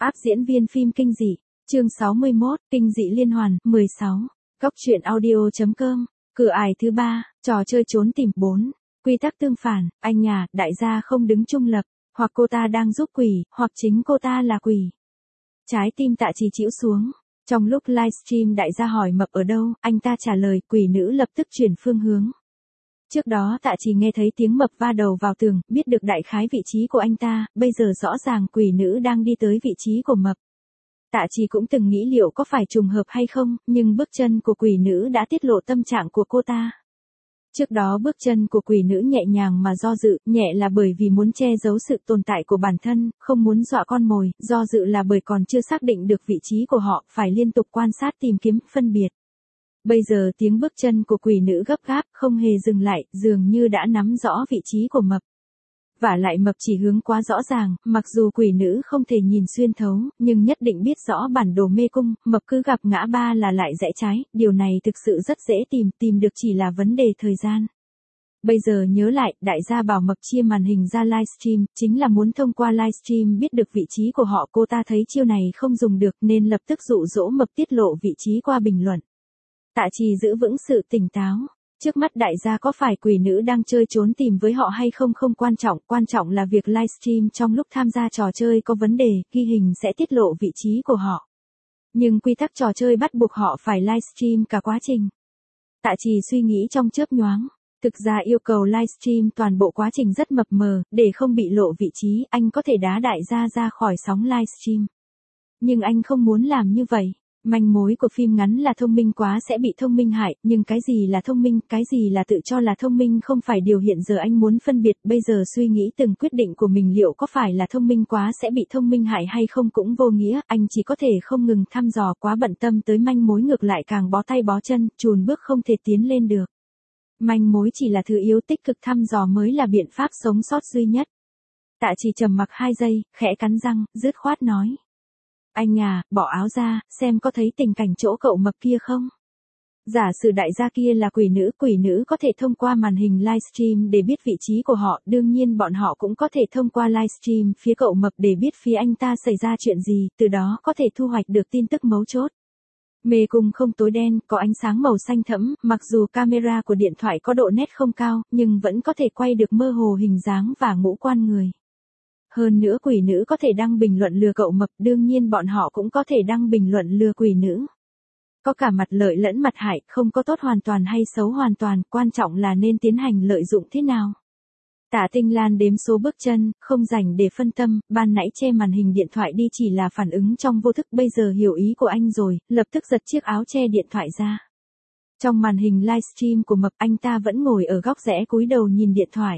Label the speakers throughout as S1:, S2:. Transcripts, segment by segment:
S1: Áp diễn viên phim kinh dị, chương 61, kinh dị liên hoàn, 16. Góc truyện audio.com, cửa ải thứ 3, trò chơi trốn tìm 4. Quy tắc tương phản, anh à, đại gia không đứng trung lập, hoặc cô ta đang giúp quỷ, hoặc chính cô ta là quỷ. Trái tim Tạ Trì chĩu xuống. Trong lúc livestream đại gia hỏi Mập ở đâu, anh ta trả lời, quỷ nữ lập tức chuyển phương hướng. Trước đó Tạ Trì nghe thấy tiếng Mập va đầu vào tường, biết được đại khái vị trí của anh ta, bây giờ rõ ràng quỷ nữ đang đi tới vị trí của Mập. Tạ Trì cũng từng nghĩ liệu có phải trùng hợp hay không, nhưng bước chân của quỷ nữ đã tiết lộ tâm trạng của cô ta. Trước đó bước chân của quỷ nữ nhẹ nhàng mà do dự, nhẹ là bởi vì muốn che giấu sự tồn tại của bản thân, không muốn dọa con mồi, do dự là bởi còn chưa xác định được vị trí của họ, phải liên tục quan sát tìm kiếm, phân biệt. Bây giờ tiếng bước chân của quỷ nữ gấp gáp, không hề dừng lại, dường như đã nắm rõ vị trí của Mập. Vả lại Mập chỉ hướng quá rõ ràng, mặc dù quỷ nữ không thể nhìn xuyên thấu, nhưng nhất định biết rõ bản đồ mê cung, Mập cứ gặp ngã ba là lại rẽ trái, điều này thực sự rất dễ tìm được chỉ là vấn đề thời gian. Bây giờ nhớ lại, đại gia bảo Mập chia màn hình ra livestream, chính là muốn thông qua livestream biết được vị trí của họ. Cô ta thấy chiêu này không dùng được nên lập tức dụ dỗ Mập tiết lộ vị trí qua bình luận. Tạ Trì giữ vững sự tỉnh táo. Trước mắt đại gia có phải quỷ nữ đang chơi trốn tìm với họ hay không không quan trọng là việc livestream trong lúc tham gia trò chơi có vấn đề, ghi hình sẽ tiết lộ vị trí của họ. Nhưng quy tắc trò chơi bắt buộc họ phải livestream cả quá trình. Tạ Trì suy nghĩ trong chớp nhoáng. Thực ra yêu cầu livestream toàn bộ quá trình rất mập mờ, để không bị lộ vị trí, anh có thể đá đại gia ra khỏi sóng livestream. Nhưng anh không muốn làm như vậy. Manh mối của phim ngắn là thông minh quá sẽ bị thông minh hại, nhưng cái gì là thông minh, cái gì là tự cho là thông minh không phải điều hiện giờ anh muốn phân biệt. Bây giờ suy nghĩ từng quyết định của mình liệu có phải là thông minh quá sẽ bị thông minh hại hay không cũng vô nghĩa, anh chỉ có thể không ngừng thăm dò, quá bận tâm tới manh mối ngược lại càng bó tay bó chân, chùn bước không thể tiến lên được. Manh mối chỉ là thứ yếu, tích cực thăm dò mới là biện pháp sống sót duy nhất. Tạ Trì trầm mặc 2 giây, khẽ cắn răng, dứt khoát nói. Anh à, bỏ áo ra, xem có thấy tình cảnh chỗ cậu Mập kia không? Giả sử đại gia kia là quỷ nữ có thể thông qua màn hình livestream để biết vị trí của họ, đương nhiên bọn họ cũng có thể thông qua livestream phía cậu Mập để biết phía anh ta xảy ra chuyện gì, từ đó có thể thu hoạch được tin tức mấu chốt. Mê cung không tối đen, có ánh sáng màu xanh thẫm, mặc dù camera của điện thoại có độ nét không cao, nhưng vẫn có thể quay được mơ hồ hình dáng và ngũ quan người. Hơn nữa quỷ nữ có thể đăng bình luận lừa cậu Mập, đương nhiên bọn họ cũng có thể đăng bình luận lừa quỷ nữ. Có cả mặt lợi lẫn mặt hại, không có tốt hoàn toàn hay xấu hoàn toàn, quan trọng là nên tiến hành lợi dụng thế nào. Tạ Tinh Lan đếm số bước chân, không rảnh để phân tâm, ban nãy che màn hình điện thoại đi chỉ là phản ứng trong vô thức, bây giờ hiểu ý của anh rồi, lập tức giật chiếc áo che điện thoại ra. Trong màn hình livestream của Mập, anh ta vẫn ngồi ở góc rẽ cúi đầu nhìn điện thoại.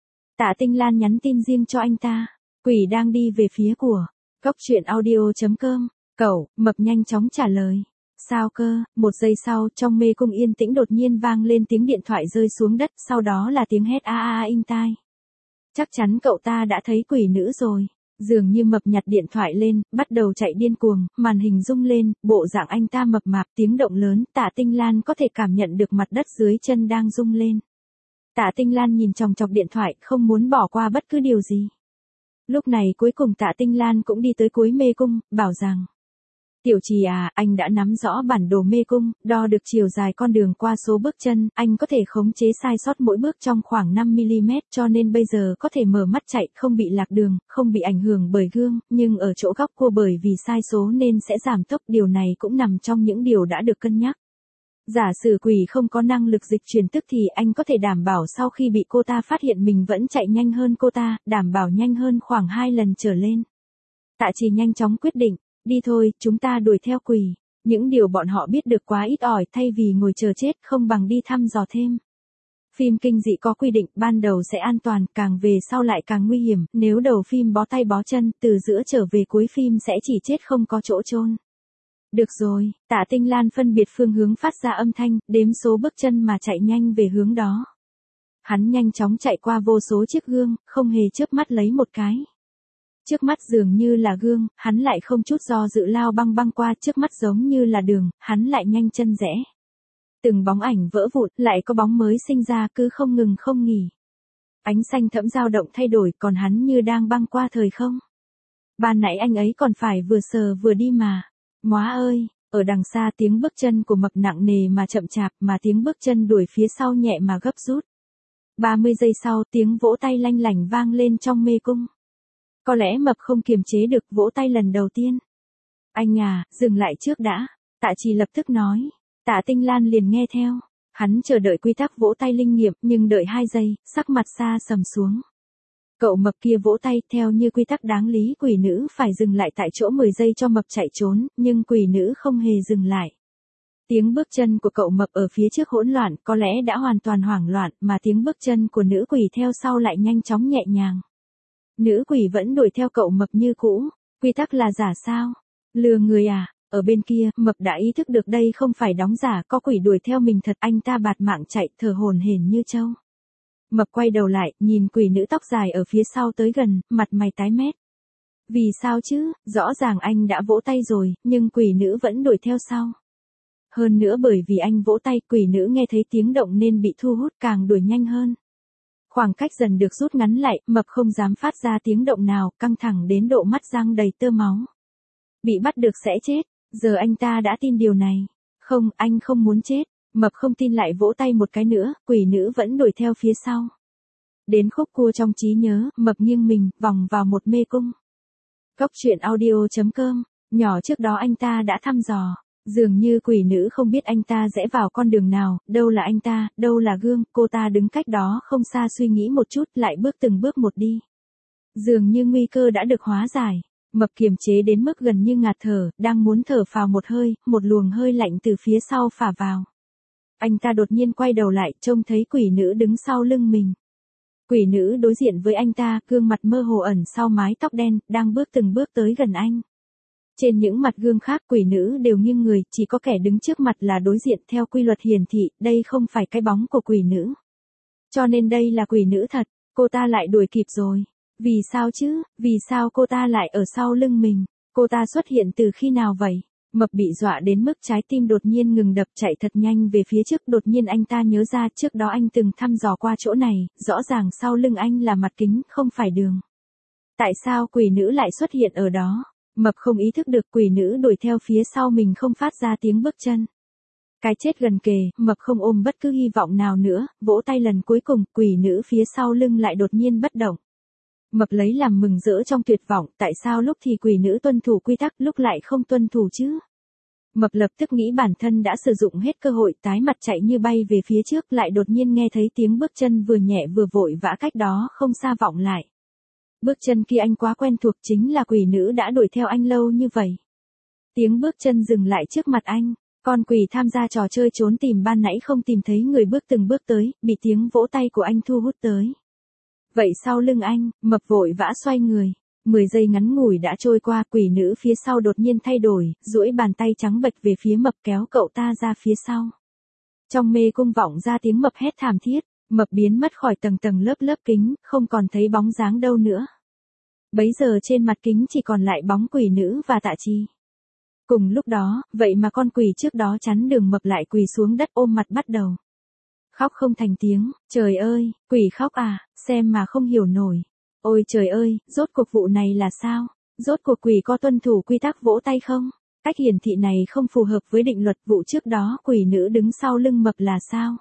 S1: Tạ Tinh Lan nhắn tin riêng cho anh ta. Quỷ đang đi về phía của góc truyện audio.com. Cậu, Mập nhanh chóng trả lời. Sao cơ? 1 giây sau, trong mê cung yên tĩnh đột nhiên vang lên tiếng điện thoại rơi xuống đất, sau đó là tiếng hét a a inh tai. Chắc chắn cậu ta đã thấy quỷ nữ rồi. Dường như Mập nhặt điện thoại lên, bắt đầu chạy điên cuồng, màn hình rung lên, bộ dạng anh ta mập mạp, tiếng động lớn, Tạ Tinh Lan có thể cảm nhận được mặt đất dưới chân đang rung lên. Tạ Tinh Lan nhìn chòng chọc điện thoại, không muốn bỏ qua bất cứ điều gì. Lúc này cuối cùng Tạ Tinh Lan cũng đi tới cuối mê cung, bảo rằng. Tiểu Trì à, anh đã nắm rõ bản đồ mê cung, đo được chiều dài con đường qua số bước chân, anh có thể khống chế sai sót mỗi bước trong khoảng 5mm, cho nên bây giờ có thể mở mắt chạy, không bị lạc đường, không bị ảnh hưởng bởi gương, nhưng ở chỗ góc cua bởi vì sai số nên sẽ giảm tốc, điều này cũng nằm trong những điều đã được cân nhắc. Giả sử quỷ không có năng lực dịch chuyển tức thì anh có thể đảm bảo sau khi bị cô ta phát hiện mình vẫn chạy nhanh hơn cô ta, đảm bảo nhanh hơn khoảng 2 lần trở lên. Tạ Trì nhanh chóng quyết định, đi thôi, chúng ta đuổi theo quỷ. Những điều bọn họ biết được quá ít ỏi, thay vì ngồi chờ chết không bằng đi thăm dò thêm. Phim kinh dị có quy định, ban đầu sẽ an toàn, càng về sau lại càng nguy hiểm, nếu đầu phim bó tay bó chân, từ giữa trở về cuối phim sẽ chỉ chết không có chỗ chôn. Được rồi, Tạ Tinh Lan phân biệt phương hướng phát ra âm thanh, đếm số bước chân mà chạy nhanh về hướng đó. Hắn nhanh chóng chạy qua vô số chiếc gương, không hề chớp mắt lấy một cái. Trước mắt dường như là gương, hắn lại không chút do dự lao băng qua, trước mắt giống như là đường, hắn lại nhanh chân rẽ. Từng bóng ảnh vỡ vụn, lại có bóng mới sinh ra, cứ không ngừng không nghỉ. Ánh xanh thẫm dao động thay đổi, còn hắn như đang băng qua thời không. Ban nãy anh ấy còn phải vừa sờ vừa đi mà. Móa ơi, ở đằng xa tiếng bước chân của Mập nặng nề mà chậm chạp, mà tiếng bước chân đuổi phía sau nhẹ mà gấp rút. 30 giây sau, tiếng vỗ tay lanh lảnh vang lên trong mê cung. Có lẽ Mập không kiềm chế được, vỗ tay lần đầu tiên. Anh à, dừng lại trước đã. Tạ Trì lập tức nói. Tạ Tinh Lan liền nghe theo. Hắn chờ đợi quy tắc vỗ tay linh nghiệm, nhưng đợi 2 giây, sắc mặt xa sầm xuống. Cậu Mập kia vỗ tay, theo như quy tắc đáng lý quỷ nữ phải dừng lại tại chỗ 10 giây cho Mập chạy trốn, nhưng quỷ nữ không hề dừng lại. Tiếng bước chân của cậu Mập ở phía trước hỗn loạn, có lẽ đã hoàn toàn hoảng loạn, mà tiếng bước chân của nữ quỷ theo sau lại nhanh chóng nhẹ nhàng. Nữ quỷ vẫn đuổi theo cậu Mập như cũ. Quy tắc là giả sao? Lừa người à? Ở bên kia, Mập đã ý thức được đây không phải đóng giả, có quỷ đuổi theo mình thật. Anh ta bạt mạng chạy, thở hổn hển như trâu. Mập quay đầu lại, nhìn quỷ nữ tóc dài ở phía sau tới gần, mặt mày tái mét. Vì sao chứ, rõ ràng anh đã vỗ tay rồi, nhưng quỷ nữ vẫn đuổi theo sau. Hơn nữa bởi vì anh vỗ tay, quỷ nữ nghe thấy tiếng động nên bị thu hút, càng đuổi nhanh hơn. Khoảng cách dần được rút ngắn lại, Mập không dám phát ra tiếng động nào, căng thẳng đến độ mắt răng đầy tơ máu. Bị bắt được sẽ chết, giờ anh ta đã tin điều này. Không, anh không muốn chết. Mập không tin lại vỗ tay một cái nữa, quỷ nữ vẫn đuổi theo phía sau. Đến khúc cua trong trí nhớ, Mập nghiêng mình, vòng vào một mê cung. Cốc truyện audio.com, nhỏ trước đó anh ta đã thăm dò. Dường như quỷ nữ không biết anh ta rẽ vào con đường nào, đâu là anh ta, đâu là gương, cô ta đứng cách đó không xa suy nghĩ một chút, lại bước từng bước một đi. Dường như nguy cơ đã được hóa giải. Mập kiềm chế đến mức gần như ngạt thở, đang muốn thở phào một hơi, một luồng hơi lạnh từ phía sau phả vào. Anh ta đột nhiên quay đầu lại, trông thấy quỷ nữ đứng sau lưng mình. Quỷ nữ đối diện với anh ta, gương mặt mơ hồ ẩn sau mái tóc đen, đang bước từng bước tới gần anh. Trên những mặt gương khác quỷ nữ đều nghiêng người, chỉ có kẻ đứng trước mặt là đối diện theo quy luật hiển thị, đây không phải cái bóng của quỷ nữ. Cho nên đây là quỷ nữ thật, cô ta lại đuổi kịp rồi. Vì sao chứ, vì sao cô ta lại ở sau lưng mình? Cô ta xuất hiện từ khi nào vậy? Mập bị dọa đến mức trái tim đột nhiên ngừng đập, chạy thật nhanh về phía trước. Đột nhiên anh ta nhớ ra trước đó anh từng thăm dò qua chỗ này, rõ ràng sau lưng anh là mặt kính, không phải đường. Tại sao quỷ nữ lại xuất hiện ở đó? Mập không ý thức được quỷ nữ đuổi theo phía sau mình không phát ra tiếng bước chân. Cái chết gần kề, Mập không ôm bất cứ hy vọng nào nữa, vỗ tay lần cuối cùng, quỷ nữ phía sau lưng lại đột nhiên bất động. Mập lấy làm mừng rỡ trong tuyệt vọng, tại sao lúc thì quỷ nữ tuân thủ quy tắc, lúc lại không tuân thủ chứ? Mập lập tức nghĩ bản thân đã sử dụng hết cơ hội, tái mặt chạy như bay về phía trước, lại đột nhiên nghe thấy tiếng bước chân vừa nhẹ vừa vội vã cách đó không xa vọng lại. Bước chân kia anh quá quen thuộc, chính là quỷ nữ đã đuổi theo anh lâu như vậy. Tiếng bước chân dừng lại trước mặt anh, con quỷ tham gia trò chơi trốn tìm ban nãy không tìm thấy người bước từng bước tới, bị tiếng vỗ tay của anh thu hút tới. Vậy sau lưng anh, Mập vội vã xoay người. 10 giây ngắn ngủi đã trôi qua, quỷ nữ phía sau đột nhiên thay đổi, duỗi bàn tay trắng bệch về phía Mập kéo cậu ta ra phía sau. Trong mê cung vọng ra tiếng Mập hét thảm thiết, Mập biến mất khỏi tầng tầng lớp lớp kính, không còn thấy bóng dáng đâu nữa. Bấy giờ trên mặt kính chỉ còn lại bóng quỷ nữ và Tạ Trì. Cùng lúc đó, vậy mà con quỷ trước đó chắn đường Mập lại quỳ xuống đất ôm mặt bắt đầu khóc không thành tiếng. Trời ơi, quỷ khóc à, xem mà không hiểu nổi. Ôi trời ơi, rốt cuộc vụ này là sao? Rốt cuộc quỷ có tuân thủ quy tắc vỗ tay không? Cách hiển thị này không phù hợp với định luật, vụ trước đó quỷ nữ đứng sau lưng Mập là sao?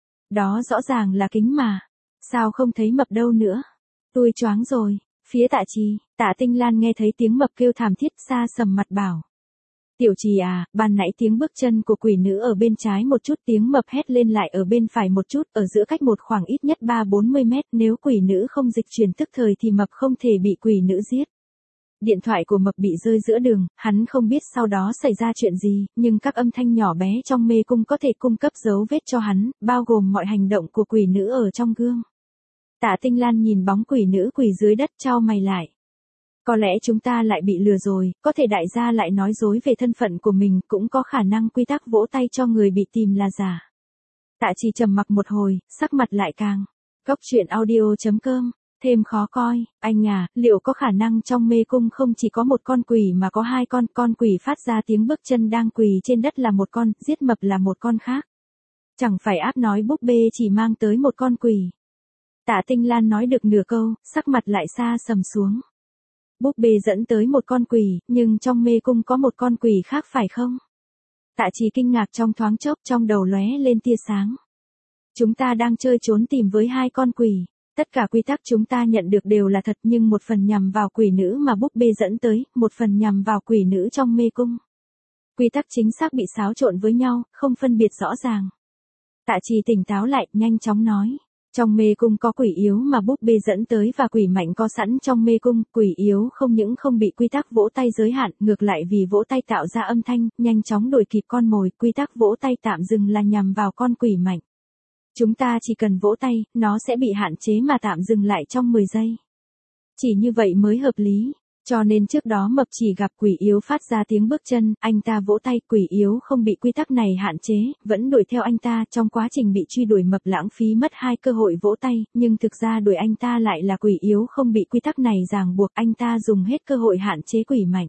S1: Đó rõ ràng là kính mà. Sao không thấy Mập đâu nữa? Tôi choáng rồi. Phía Tạ Trì, Tạ Tinh Lan nghe thấy tiếng Mập kêu thảm thiết, xa sầm mặt bảo. Tiểu Trì à, ban nãy tiếng bước chân của quỷ nữ ở bên trái một chút, tiếng Mập hét lên lại ở bên phải một chút, ở giữa cách một khoảng ít nhất 3-40 mét, nếu quỷ nữ không dịch chuyển tức thời thì Mập không thể bị quỷ nữ giết. Điện thoại của Mập bị rơi giữa đường, hắn không biết sau đó xảy ra chuyện gì, nhưng các âm thanh nhỏ bé trong mê cung có thể cung cấp dấu vết cho hắn, bao gồm mọi hành động của quỷ nữ ở trong gương. Tạ Tinh Lan nhìn bóng quỷ nữ quỳ dưới đất, chau mày lại. Có lẽ chúng ta lại bị lừa rồi, có thể đại gia lại nói dối về thân phận của mình, cũng có khả năng quy tắc vỗ tay cho người bị tìm là giả. Tạ Trì trầm mặc một hồi, sắc mặt lại càng. Cốc truyện audio.com, thêm khó coi. Anh à, liệu có khả năng trong mê cung không chỉ có một con quỷ mà có hai con quỷ phát ra tiếng bước chân đang quỳ trên đất là một con, giết Mập là một con khác. Chẳng phải áp nói búp bê chỉ mang tới một con quỷ. Tạ Tinh Lan nói được nửa câu, sắc mặt lại xa sầm xuống. Búp bê dẫn tới một con quỷ, nhưng trong mê cung có một con quỷ khác phải không? Tạ Trì kinh ngạc trong thoáng chốc, trong đầu lóe lên tia sáng. Chúng ta đang chơi trốn tìm với hai con quỷ. Tất cả quy tắc chúng ta nhận được đều là thật, nhưng một phần nhằm vào quỷ nữ mà búp bê dẫn tới, một phần nhằm vào quỷ nữ trong mê cung. Quy tắc chính xác bị xáo trộn với nhau, không phân biệt rõ ràng. Tạ Trì tỉnh táo lại, nhanh chóng nói. Trong mê cung có quỷ yếu mà búp bê dẫn tới và quỷ mạnh có sẵn trong mê cung. Quỷ yếu không những không bị quy tắc vỗ tay giới hạn, ngược lại vì vỗ tay tạo ra âm thanh, nhanh chóng đuổi kịp con mồi. Quy tắc vỗ tay tạm dừng là nhằm vào con quỷ mạnh. Chúng ta chỉ cần vỗ tay, nó sẽ bị hạn chế mà tạm dừng lại trong 10 giây. Chỉ như vậy mới hợp lý. Cho nên trước đó Mập chỉ gặp quỷ yếu phát ra tiếng bước chân, anh ta vỗ tay, quỷ yếu không bị quy tắc này hạn chế, vẫn đuổi theo anh ta. Trong quá trình bị truy đuổi Mập lãng phí mất 2 cơ hội vỗ tay, nhưng thực ra đuổi anh ta lại là quỷ yếu không bị quy tắc này ràng buộc, anh ta dùng hết cơ hội hạn chế quỷ mạnh.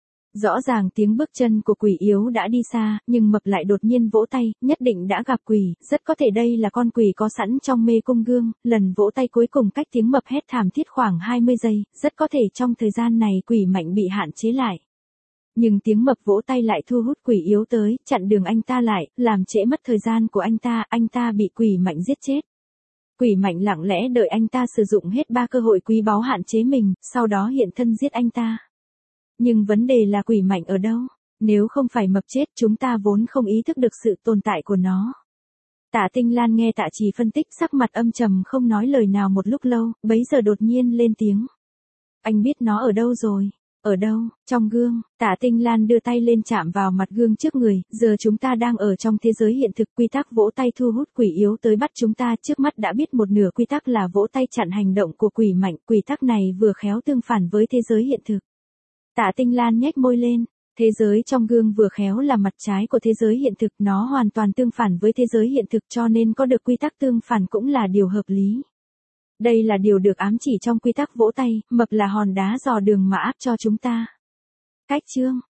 S1: Rõ ràng tiếng bước chân của quỷ yếu đã đi xa, nhưng Mập lại đột nhiên vỗ tay, nhất định đã gặp quỷ, rất có thể đây là con quỷ có sẵn trong mê cung gương. Lần vỗ tay cuối cùng cách tiếng Mập hét thảm thiết khoảng 20 giây, rất có thể trong thời gian này quỷ mạnh bị hạn chế lại. Nhưng tiếng Mập vỗ tay lại thu hút quỷ yếu tới, chặn đường anh ta lại, làm trễ mất thời gian của anh ta bị quỷ mạnh giết chết. Quỷ mạnh lặng lẽ đợi anh ta sử dụng hết 3 cơ hội quý báu hạn chế mình, sau đó hiện thân giết anh ta. Nhưng vấn đề là quỷ mạnh ở đâu? Nếu không phải Mập chết, chúng ta vốn không ý thức được sự tồn tại của nó. Tạ Tinh Lan nghe Tạ Trì phân tích, sắc mặt âm trầm không nói lời nào một lúc lâu, bấy giờ đột nhiên lên tiếng. Anh biết nó ở đâu rồi? Ở đâu? Trong gương. Tạ Tinh Lan đưa tay lên chạm vào mặt gương trước người, giờ chúng ta đang ở trong thế giới hiện thực, quy tắc vỗ tay thu hút quỷ yếu tới bắt chúng ta, trước mắt đã biết một nửa quy tắc là vỗ tay chặn hành động của quỷ mạnh, quy tắc này vừa khéo tương phản với thế giới hiện thực. Tạ Tinh Lan nhếch môi lên, thế giới trong gương vừa khéo là mặt trái của thế giới hiện thực, nó hoàn toàn tương phản với thế giới hiện thực, cho nên có được quy tắc tương phản cũng là điều hợp lý. Đây là điều được ám chỉ trong quy tắc vỗ tay, Mập là hòn đá dò đường mà áp cho chúng ta. Cách chương